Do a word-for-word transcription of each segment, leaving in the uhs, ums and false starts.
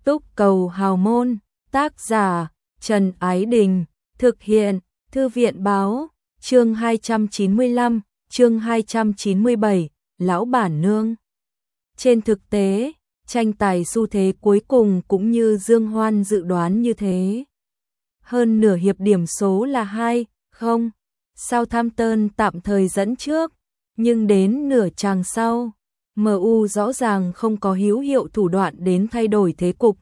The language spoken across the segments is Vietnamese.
Túc cầu hào môn, tác giả Trần Ái Đình, thực hiện Thư viện Báo, chương hai trăm chín mươi lăm, chương hai trăm chín mươi bảy, lão bản nương. Trên thực tế, tranh tài xu thế cuối cùng cũng như Dương Hoan dự đoán như thế. Hơn nửa hiệp điểm số là hai không, Southampton tạm thời dẫn trước, nhưng đến nửa chàng sau, em u rõ ràng không có hữu hiệu thủ đoạn đến thay đổi thế cục.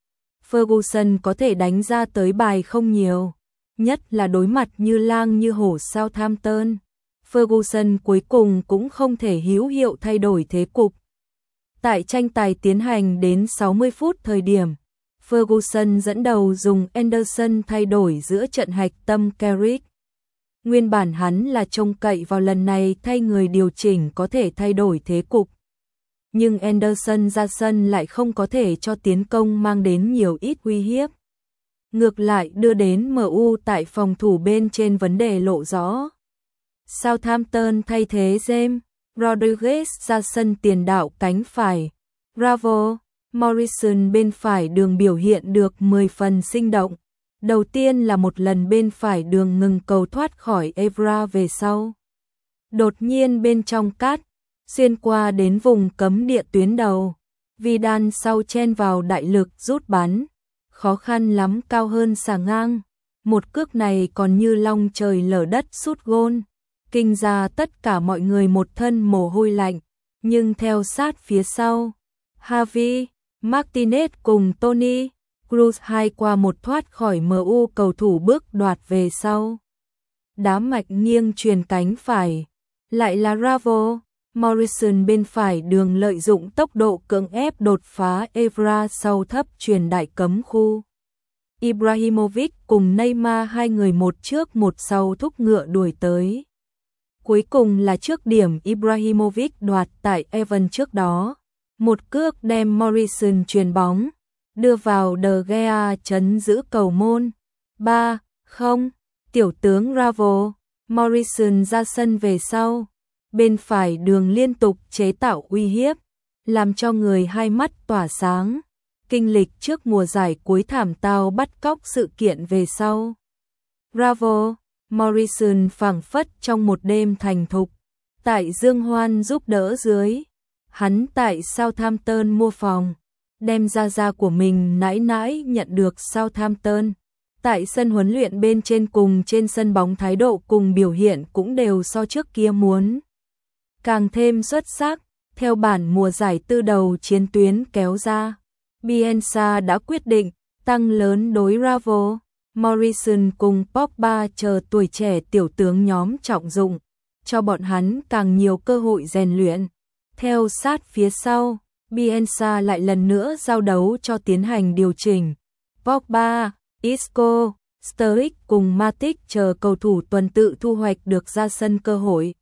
Ferguson có thể đánh ra tới bài không nhiều, nhất là đối mặt như lang như hổ Southampton. Ferguson cuối cùng cũng không thể hữu hiệu thay đổi thế cục. Tại tranh tài tiến hành đến sáu mươi phút thời điểm, Ferguson dẫn đầu dùng Anderson thay đổi giữa trận hạch tâm Carrick. Nguyên bản hắn là trông cậy vào lần này thay người điều chỉnh có thể thay đổi thế cục. Nhưng Anderson ra sân lại không có thể cho tiến công mang đến nhiều ít uy hiếp. Ngược lại đưa đến em u tại phòng thủ bên trên vấn đề lộ rõ. Southampton thay thế James Rodriguez ra sân tiền đạo cánh phải. Bravo, Morrison bên phải đường biểu hiện được mười phần sinh động. Đầu tiên là một lần bên phải đường ngừng cầu thoát khỏi Evra về sau. Đột nhiên bên trong cắt, xuyên qua đến vùng cấm địa tuyến đầu. Vidal sau chen vào đại lực rút bắn. Khó khăn lắm cao hơn xà ngang. Một cước này còn như long trời lở đất sút gôn. Kinh ra tất cả mọi người một thân mồ hôi lạnh. Nhưng theo sát phía sau, Javi, Martinez cùng Toni Kroos hai qua một thoát khỏi em u cầu thủ bước đoạt về sau. Đá mạch nghiêng truyền cánh phải. Lại là Bravo, Morrison bên phải đường lợi dụng tốc độ cưỡng ép đột phá Evra sau thấp truyền đại cấm khu. Ibrahimovic cùng Neymar hai người một trước một sau thúc ngựa đuổi tới. Cuối cùng là trước điểm Ibrahimovic đoạt tại Evan trước đó. Một cước đem Morrison chuyền bóng, đưa vào De Gea chấn giữ cầu môn. ba không, tiểu tướng Bravo, Morrison ra sân về sau. Bên phải đường liên tục chế tạo uy hiếp, làm cho người hai mắt tỏa sáng. Kinh lịch trước mùa giải cuối thảm tao bắt cóc sự kiện về sau. Bravo, Morrison phảng phất trong một đêm thành thục. Tại Dương Hoan giúp đỡ dưới, hắn tại Southampton mua phòng, đem ra ra của mình nãi nãi nhận được Southampton. Tại sân huấn luyện bên trên cùng trên sân bóng thái độ cùng biểu hiện cũng đều so trước kia muốn càng thêm xuất sắc. Theo bản mùa giải tư đầu chiến tuyến kéo ra, Bielsa đã quyết định tăng lớn đối Bravo, Morrison cùng Pogba chờ tuổi trẻ tiểu tướng nhóm trọng dụng, cho bọn hắn càng nhiều cơ hội rèn luyện. Theo sát phía sau, Bielsa lại lần nữa giao đấu cho tiến hành điều chỉnh. Pogba, Isco, Sturridge cùng Matic chờ cầu thủ tuần tự thu hoạch được ra sân cơ hội.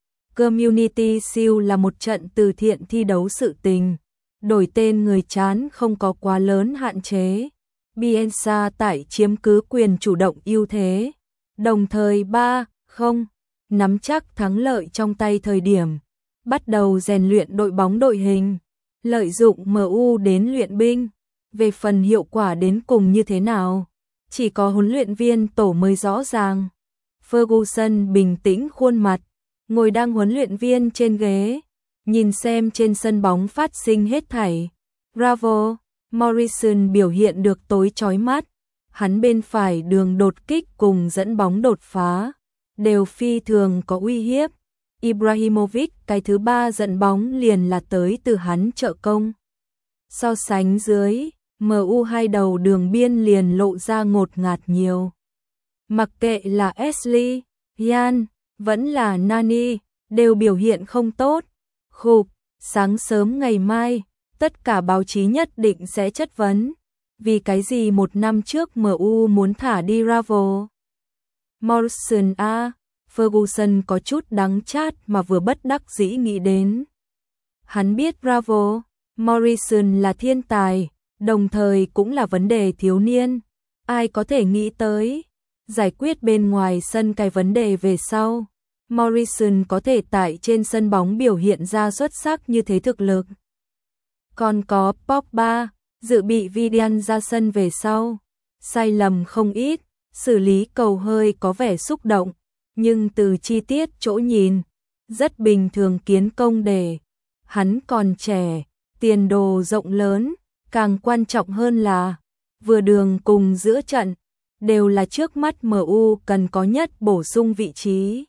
Community Shield là một trận từ thiện thi đấu sự tình. Đổi tên người chán không có quá lớn hạn chế. Bielsa tại chiếm cứ quyền chủ động ưu thế. Đồng thời ba không, nắm chắc thắng lợi trong tay thời điểm. Bắt đầu rèn luyện đội bóng đội hình. Lợi dụng em u đến luyện binh. Về phần hiệu quả đến cùng như thế nào, chỉ có huấn luyện viên tổ mới rõ ràng. Ferguson bình tĩnh khuôn mặt, ngồi đang huấn luyện viên trên ghế, nhìn xem trên sân bóng phát sinh hết thảy. Bravo, Morrison biểu hiện được tối chói mắt, hắn bên phải đường đột kích cùng dẫn bóng đột phá, đều phi thường có uy hiếp. Ibrahimovic cái thứ ba dẫn bóng liền là tới từ hắn trợ công. So sánh dưới, em u hai đầu đường biên liền lộ ra ngột ngạt nhiều. Mặc kệ là Ashley, Ian, vẫn là Nani, đều biểu hiện không tốt. Khục, sáng sớm ngày mai, tất cả báo chí nhất định sẽ chất vấn. Vì cái gì một năm trước em u muốn thả đi Bravo? Morrison a, Ferguson có chút đắng chát mà vừa bất đắc dĩ nghĩ đến. Hắn biết Bravo, Morrison là thiên tài, đồng thời cũng là vấn đề thiếu niên. Ai có thể nghĩ tới, giải quyết bên ngoài sân cái vấn đề về sau. Morrison có thể tại trên sân bóng biểu hiện ra xuất sắc như thế thực lực. Còn có Pogba, Dự bị Vidian ra sân về sau, sai lầm không ít, xử lý cầu hơi có vẻ xúc động, nhưng từ chi tiết chỗ nhìn, rất bình thường kiến công để. Hắn còn trẻ, tiền đồ rộng lớn, càng quan trọng hơn là vừa đường cùng giữa trận, đều là trước mắt em u cần có nhất bổ sung vị trí.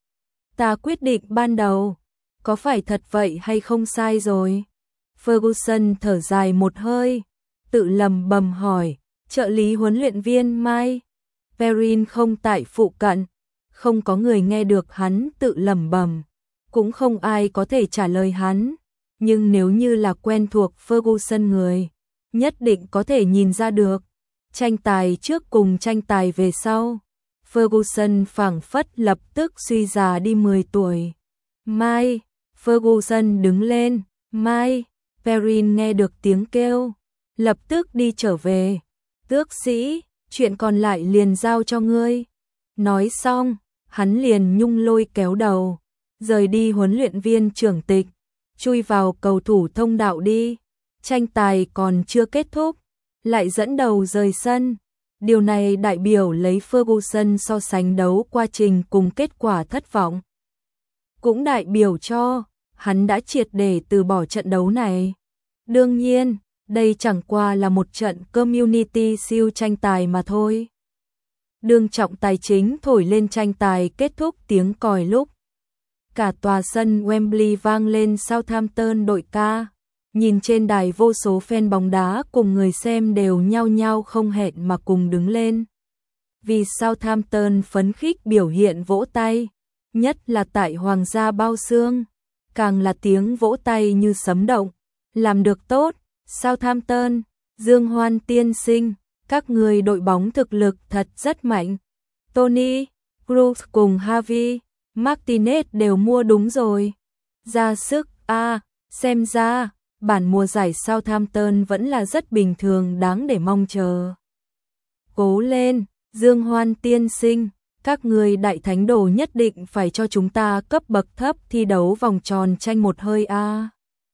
Ta quyết định ban đầu, có phải thật vậy hay không sai rồi? Ferguson thở dài một hơi, tự lầm bầm hỏi, trợ lý huấn luyện viên Mike Perrin không tại phụ cận, không có người nghe được hắn tự lầm bầm, cũng không ai có thể trả lời hắn, nhưng nếu như là quen thuộc Ferguson người, nhất định có thể nhìn ra được. Tranh tài trước cùng tranh tài về sau, Ferguson phảng phất lập tức suy già đi mười tuổi. Mai, Ferguson đứng lên, Mai, Perrin nghe được tiếng kêu, lập tức đi trở về. Tước sĩ, chuyện còn lại liền giao cho ngươi. Nói xong, hắn liền nhung lôi kéo đầu, rời đi huấn luyện viên trưởng tịch, chui vào cầu thủ thông đạo đi. Tranh tài còn chưa kết thúc, lại dẫn đầu rời sân. Điều này đại biểu lấy Ferguson so sánh đấu quá trình cùng kết quả thất vọng. Cũng đại biểu cho hắn đã triệt để từ bỏ trận đấu này. Đương nhiên, đây chẳng qua là một trận Community Shield tranh tài mà thôi. Đương trọng tài chính thổi lên tranh tài kết thúc tiếng còi lúc cả tòa sân Wembley vang lên Southampton đội ca. Nhìn trên đài vô số fan bóng đá cùng người xem đều nhao nhao không hẹn mà cùng đứng lên. Vì Southampton phấn khích biểu hiện vỗ tay, nhất là tại Hoàng gia bao xương, càng là tiếng vỗ tay như sấm động. Làm được tốt, Southampton, Dương Hoan tiên sinh, các người đội bóng thực lực thật rất mạnh. Tony, Cruz cùng Javi, Martinez đều mua đúng rồi. Ra sức, a à, xem ra bản mùa giải Southampton vẫn là rất bình thường đáng để mong chờ. Cố lên, Dương Hoan tiên sinh, các người đại thánh đồ nhất định phải cho chúng ta cấp bậc thấp thi đấu vòng tròn tranh một hơi a. À.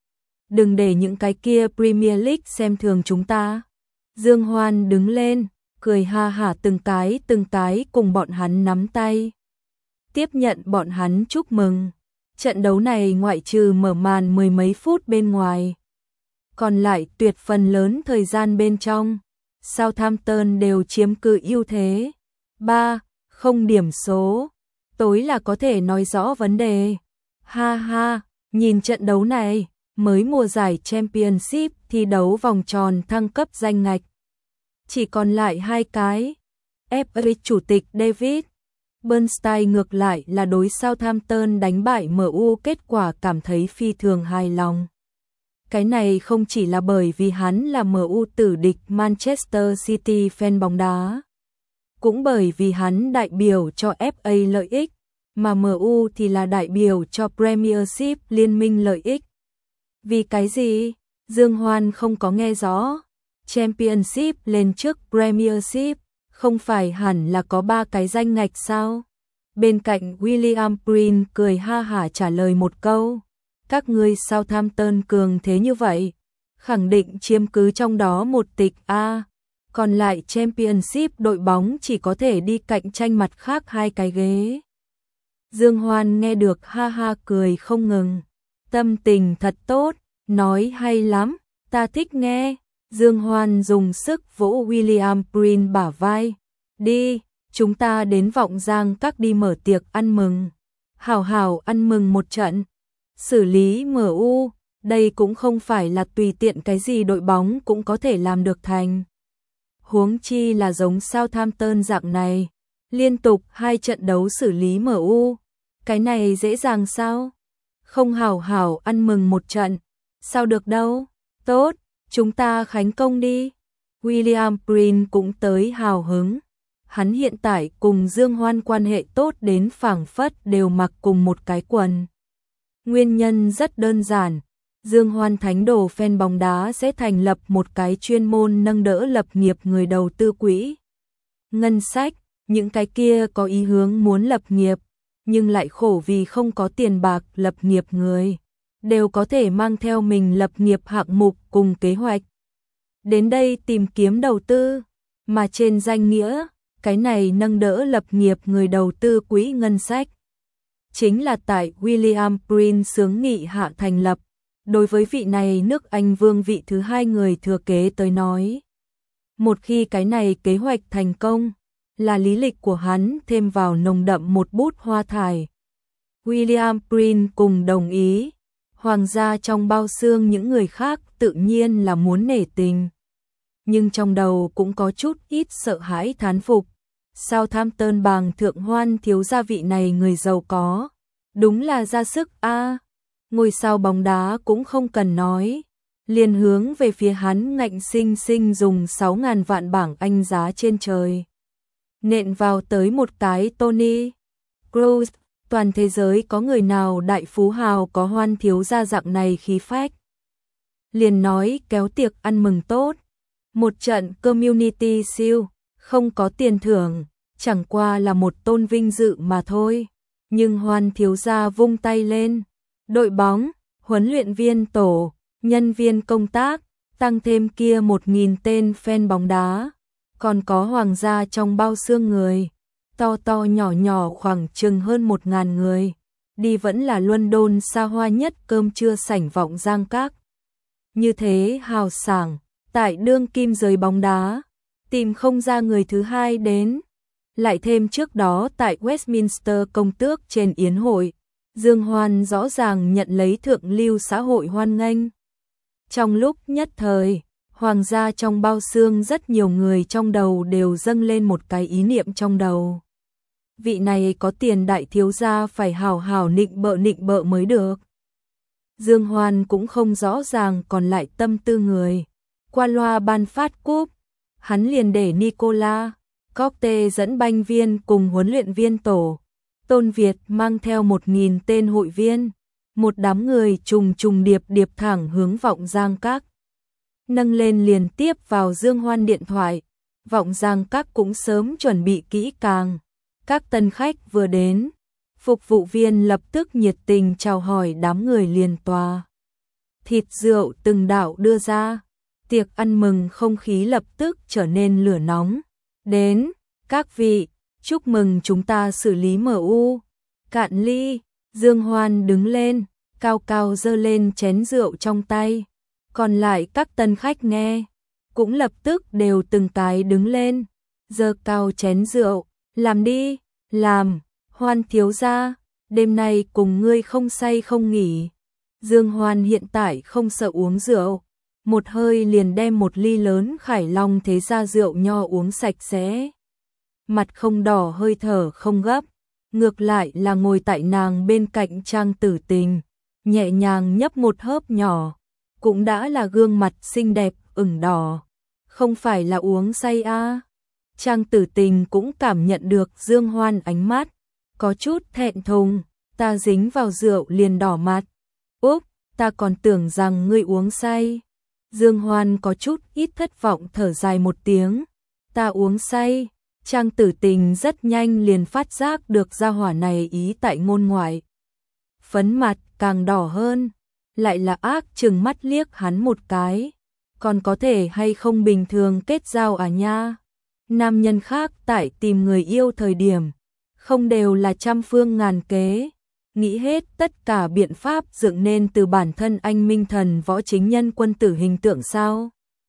Đừng để những cái kia Premier League xem thường chúng ta. Dương Hoan đứng lên, cười ha hả từng cái từng cái cùng bọn hắn nắm tay. Tiếp nhận bọn hắn chúc mừng. Trận đấu này ngoại trừ mở màn mười mấy phút bên ngoài, còn lại tuyệt phần lớn thời gian bên trong, Southampton đều chiếm cự ưu thế. ba không điểm số, tối là có thể nói rõ vấn đề. Ha ha, nhìn trận đấu này, mới mùa giải Championship thi đấu vòng tròn thăng cấp danh ngạch. Chỉ còn lại hai cái. ép a chủ tịch David Bernstein ngược lại là đối Southampton đánh bại em u kết quả cảm thấy phi thường hài lòng. Cái này không chỉ là bởi vì hắn là em u tử địch Manchester City fan bóng đá, cũng bởi vì hắn đại biểu cho ép a lợi ích, mà em u thì là đại biểu cho Premiership liên minh lợi ích. Vì cái gì? Dương Hoan không có nghe rõ. Championship lên trước Premiership, không phải hẳn là có ba cái danh ngạch sao? Bên cạnh William Green cười ha hả trả lời một câu. Các ngươi Southampton cường thế như vậy, khẳng định chiếm cứ trong đó một tịch A. Còn lại Championship đội bóng chỉ có thể đi cạnh tranh mặt khác hai cái ghế. Dương Hoan nghe được ha ha cười không ngừng. Tâm tình thật tốt, nói hay lắm, ta thích nghe. Dương Hoan dùng sức vỗ William Green bả vai. Đi, chúng ta đến Vọng Giang các đi mở tiệc ăn mừng. Hảo hảo ăn mừng một trận. Xử lý em u, đây cũng không phải là tùy tiện cái gì đội bóng cũng có thể làm được thành. Huống chi là giống Southampton dạng này, liên tục hai trận đấu xử lý em u. Cái này dễ dàng sao? Không hảo hảo ăn mừng một trận, sao được đâu? Tốt, chúng ta khánh công đi. William Green cũng tới hào hứng. Hắn hiện tại cùng Dương Hoan quan hệ tốt đến phảng phất đều mặc cùng một cái quần. Nguyên nhân rất đơn giản, Dương Hoan thánh đồ fan bóng đá sẽ thành lập một cái chuyên môn nâng đỡ lập nghiệp người đầu tư quỹ. Ngân sách, những cái kia có ý hướng muốn lập nghiệp, nhưng lại khổ vì không có tiền bạc lập nghiệp người, đều có thể mang theo mình lập nghiệp hạng mục cùng kế hoạch. đến đây tìm kiếm đầu tư, mà trên danh nghĩa, cái này nâng đỡ lập nghiệp người đầu tư quỹ ngân sách. Chính là tại William Prince xướng nghị hạ thành lập, đối với vị này nước Anh vương vị thứ hai người thừa kế tới nói. Một khi cái này kế hoạch thành công, là lý lịch của hắn thêm vào nồng đậm một bút hoa thải. William Prince cùng đồng ý, hoàng gia trong bao xương những người khác tự nhiên là muốn nể tình. Nhưng trong đầu cũng có chút ít sợ hãi thán phục. Southampton bàng thượng Hoan thiếu gia vị này người giàu có, đúng là ra sức a. À, ngôi sao bóng đá cũng không cần nói, liền hướng về phía hắn ngạnh sinh sinh dùng sáu ngàn vạn bảng Anh giá trên trời. Nện vào tới một cái Tony Kroos, toàn thế giới có người nào đại phú hào có Hoan thiếu gia dạng này khí phách. Liền nói kéo tiệc ăn mừng tốt, một trận community shield, không có tiền thưởng, chẳng qua là một tôn vinh dự mà thôi. Nhưng Hoan thiếu gia vung tay lên, đội bóng, huấn luyện viên tổ, nhân viên công tác, tăng thêm kia một nghìn tên fan bóng đá, còn có hoàng gia trong bao xương người, to to nhỏ nhỏ khoảng chừng hơn một ngàn người, đi vẫn là London xa hoa nhất cơm trưa sảnh Vọng Giang Các. Như thế hào sảng, tại đương kim giới bóng đá, tìm không ra người thứ hai đến. Lại thêm trước đó tại Westminster công tước trên yến hội, Dương Hoan rõ ràng nhận lấy thượng lưu xã hội hoan nghênh. Trong lúc nhất thời, hoàng gia trong bao xương rất nhiều người trong đầu đều dâng lên một cái ý niệm trong đầu. Vị này có tiền đại thiếu gia phải hào hào nịnh bợ nịnh bợ mới được. Dương Hoan cũng không rõ ràng còn lại tâm tư người. Qua loa ban phát cúp, hắn liền để Nicola Cocte dẫn banh viên cùng huấn luyện viên tổ, Tôn Việt mang theo một nghìn tên hội viên, một đám người trùng trùng điệp điệp thẳng hướng Vọng Giang Các. Nâng lên liền tiếp vào Dương Hoan điện thoại, Vọng Giang Các cũng sớm chuẩn bị kỹ càng. Các tân khách vừa đến, phục vụ viên lập tức nhiệt tình chào hỏi đám người liền tòa. Thịt rượu từng đạo đưa ra, tiệc ăn mừng không khí lập tức trở nên lửa nóng. Đến, các vị, chúc mừng chúng ta xử lý em u. Cạn ly, Dương Hoan đứng lên, cao cao giơ lên chén rượu trong tay. Còn lại các tân khách nghe, cũng lập tức đều từng cái đứng lên, giơ cao chén rượu, làm đi, làm, Hoan thiếu gia, đêm nay cùng ngươi không say không nghỉ. Dương Hoan hiện tại không sợ uống rượu, một hơi liền đem một ly lớn Khải Long thế gia rượu nho uống sạch sẽ. Mặt không đỏ hơi thở không gấp, ngược lại là ngồi tại nàng bên cạnh Trang Tử Tình, nhẹ nhàng nhấp một hớp nhỏ, cũng đã là gương mặt xinh đẹp ửng đỏ, không phải là uống say a. À. Trang Tử Tình cũng cảm nhận được Dương Hoan ánh mắt, có chút thẹn thùng, ta dính vào rượu liền đỏ mặt. Úp, ta còn tưởng rằng ngươi uống say. Dương Hoan có chút ít thất vọng thở dài một tiếng, ta uống say. Trang Tử Tình rất nhanh liền phát giác được gia hỏa này ý tại ngôn ngoại. Phấn mặt càng đỏ hơn, lại là ác trừng mắt liếc hắn một cái. Còn có thể hay không bình thường kết giao à nha? Nam nhân khác tại tìm người yêu thời điểm, không đều là trăm phương ngàn kế, nghĩ hết tất cả biện pháp dựng nên từ bản thân anh minh thần võ chính nhân quân tử hình tượng sao?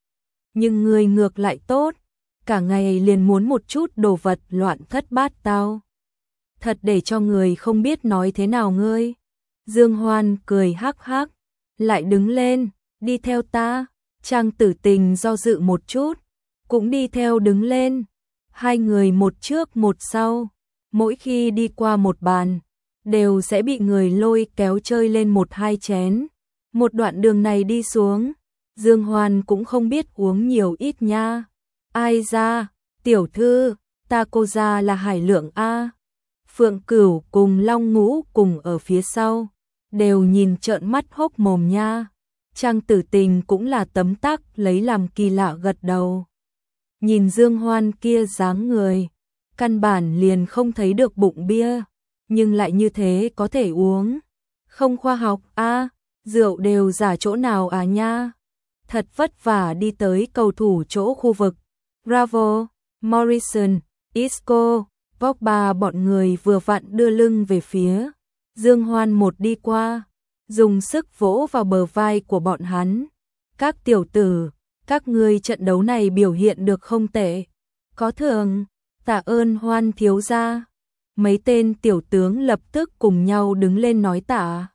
Nhưng người ngược lại tốt, cả ngày liền muốn một chút đồ vật loạn thất bát tao. Thật để cho người không biết nói thế nào ngươi. Dương Hoan cười hắc hắc, lại đứng lên, đi theo ta. Trang Tử Tình do dự một chút, cũng đi theo đứng lên. Hai người một trước một sau, mỗi khi đi qua một bàn, đều sẽ bị người lôi kéo chơi lên một hai chén. Một đoạn đường này đi xuống, Dương Hoan cũng không biết uống nhiều ít nha. Ai ra, tiểu thư, ta cô ra là Hải Lượng a. Phượng Cửu cùng Long Ngũ cùng ở phía sau, đều nhìn trợn mắt hốc mồm nha. Trang Tử Tình cũng là tấm tắc lấy làm kỳ lạ gật đầu. Nhìn Dương Hoan kia dáng người, căn bản liền không thấy được bụng bia, nhưng lại như thế có thể uống. Không khoa học a, à, rượu đều giả chỗ nào à nha. thật vất vả đi tới cầu thủ chỗ khu vực. Bravo, Morrison, Isco, Pogba bọn người vừa vặn đưa lưng về phía Dương Hoan một đi qua, dùng sức vỗ vào bờ vai của bọn hắn. Các tiểu tử, các ngươi trận đấu này biểu hiện được không tệ. Có thưởng, tạ ơn Hoan thiếu gia. Mấy tên tiểu tướng lập tức cùng nhau đứng lên nói tạ.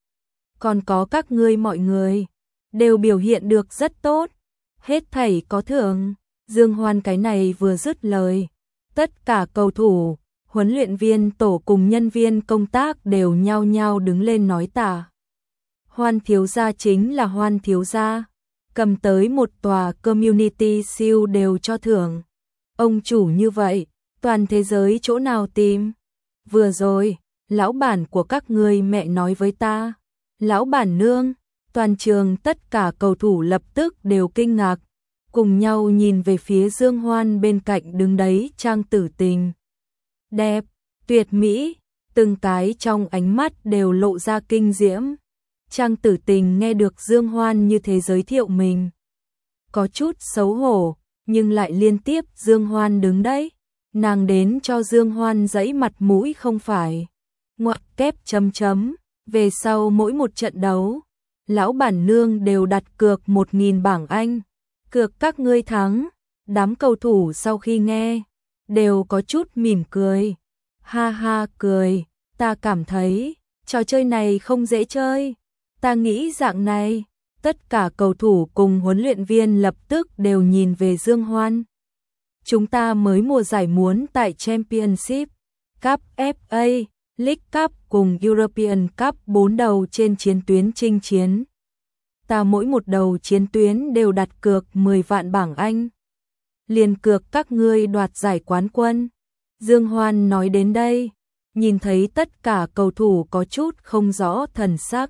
Còn có các ngươi mọi người, đều biểu hiện được rất tốt. Hết thảy có thưởng. Dương Hoan cái này vừa dứt lời, tất cả cầu thủ, huấn luyện viên tổ cùng nhân viên công tác đều nhao nhao đứng lên nói tạ. Hoan thiếu gia chính là Hoan thiếu gia, cầm tới một tòa Community Shield đều cho thưởng. Ông chủ như vậy, toàn thế giới chỗ nào tìm? Vừa rồi, lão bản của các ngươi mẹ nói với ta. Lão bản nương, toàn trường tất cả cầu thủ lập tức đều kinh ngạc, cùng nhau nhìn về phía Dương Hoan bên cạnh đứng đấy Trang Tử Tình. Đẹp, tuyệt mỹ, từng cái trong ánh mắt đều lộ ra kinh diễm. Trang Tử Tình nghe được Dương Hoan như thế giới thiệu mình, có chút xấu hổ, nhưng lại liên tiếp Dương Hoan đứng đấy. Nàng đến cho Dương Hoan dãy mặt mũi không phải. Ngoặc kép chấm chấm, về sau mỗi một trận đấu, lão bản nương đều đặt cược một nghìn bảng Anh. Cược các ngươi thắng. Đám cầu thủ sau khi nghe, đều có chút mỉm cười. Ha ha cười, ta cảm thấy, trò chơi này không dễ chơi. Ta nghĩ dạng này, tất cả cầu thủ cùng huấn luyện viên lập tức đều nhìn về Dương Hoan. Chúng ta mới mùa giải muốn tại Championship, Cup ép a, League Cup cùng European Cup bốn đầu trên chiến tuyến chinh chiến. Ta mỗi một đầu chiến tuyến đều đặt cược mười vạn bảng Anh. Liền cược các ngươi đoạt giải quán quân. Dương Hoan nói đến đây, nhìn thấy tất cả cầu thủ có chút không rõ thần sắc.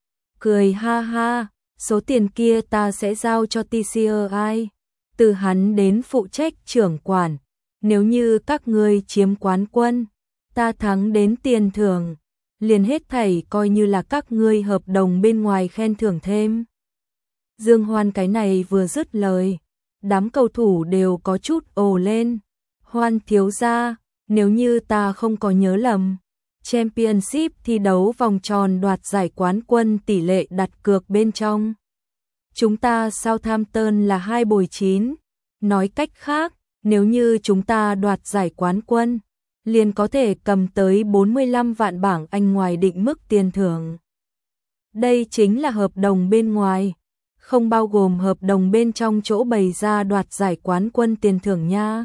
Cười ha ha, số tiền kia ta sẽ giao cho tê xê i. Từ hắn đến phụ trách trưởng quản. Nếu như các ngươi chiếm quán quân, ta thắng đến tiền thưởng, liền hết thảy coi như là các ngươi hợp đồng bên ngoài khen thưởng thêm. Dương Hoan cái này vừa dứt lời, đám cầu thủ đều có chút ồ lên. Hoan thiếu gia, nếu như ta không có nhớ lầm, Championship thi đấu vòng tròn đoạt giải quán quân tỷ lệ đặt cược bên trong. Chúng ta Southampton là hai bồi chín. Nói cách khác, nếu như chúng ta đoạt giải quán quân, liền có thể cầm tới bốn mươi lăm vạn bảng Anh ngoài định mức tiền thưởng. Đây chính là hợp đồng bên ngoài, không bao gồm hợp đồng bên trong chỗ bày ra đoạt giải quán quân tiền thưởng nha.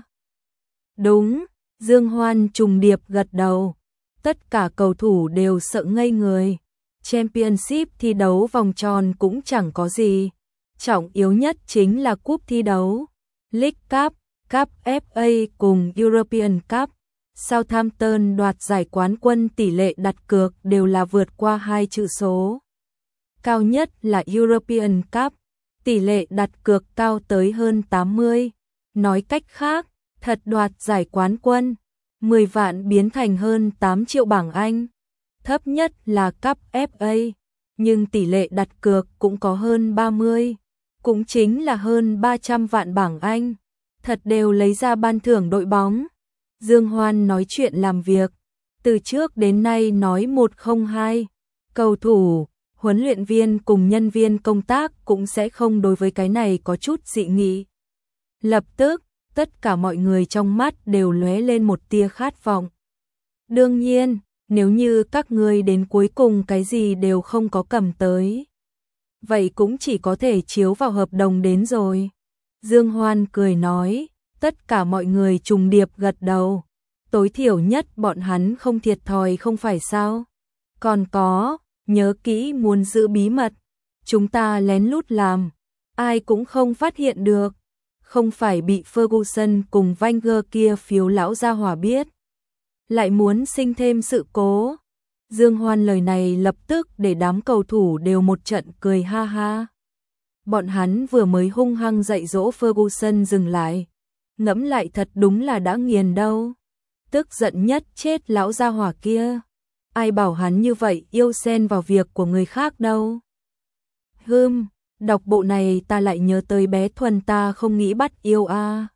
Đúng, Dương Hoan trùng điệp gật đầu. Tất cả cầu thủ đều sợ ngây người. Championship thi đấu vòng tròn cũng chẳng có gì. Trọng yếu nhất chính là cúp thi đấu. League Cup, Cup ép a cùng European Cup. Southampton đoạt giải quán quân tỷ lệ đặt cược đều là vượt qua hai chữ số. Cao nhất là European Cup, tỷ lệ đặt cược cao tới hơn tám mươi. Nói cách khác, thật đoạt giải quán quân, mười vạn biến thành hơn tám triệu bảng Anh. Thấp nhất là Cup ép a, nhưng tỷ lệ đặt cược cũng có hơn ba mươi, cũng chính là hơn ba trăm vạn bảng Anh. Thật đều lấy ra ban thưởng đội bóng. Dương Hoan nói chuyện làm việc, từ trước đến nay nói một không hai, cầu thủ, huấn luyện viên cùng nhân viên công tác cũng sẽ không đối với cái này có chút dị nghị. Lập tức, tất cả mọi người trong mắt đều lóe lên một tia khát vọng. Đương nhiên, nếu như các ngươi đến cuối cùng cái gì đều không có cầm tới, vậy cũng chỉ có thể chiếu vào hợp đồng đến rồi. Dương Hoan cười nói, tất cả mọi người trùng điệp gật đầu. Tối thiểu nhất bọn hắn không thiệt thòi không phải sao? Còn có, nhớ kỹ muốn giữ bí mật. Chúng ta lén lút làm, ai cũng không phát hiện được. Không phải bị Ferguson cùng Wenger kia phiếu lão gia hỏa biết. Lại muốn sinh thêm sự cố. Dương Hoan lời này lập tức để đám cầu thủ đều một trận cười ha ha. Bọn hắn vừa mới hung hăng dạy dỗ Ferguson dừng lại. Ngẫm lại thật đúng là đã nghiền đâu. Tức giận nhất chết lão gia hỏa kia. Ai bảo hắn như vậy yêu xen vào việc của người khác đâu. Hừm, Đọc bộ này ta lại nhớ tới bé Thuần ta không nghĩ bắt yêu a.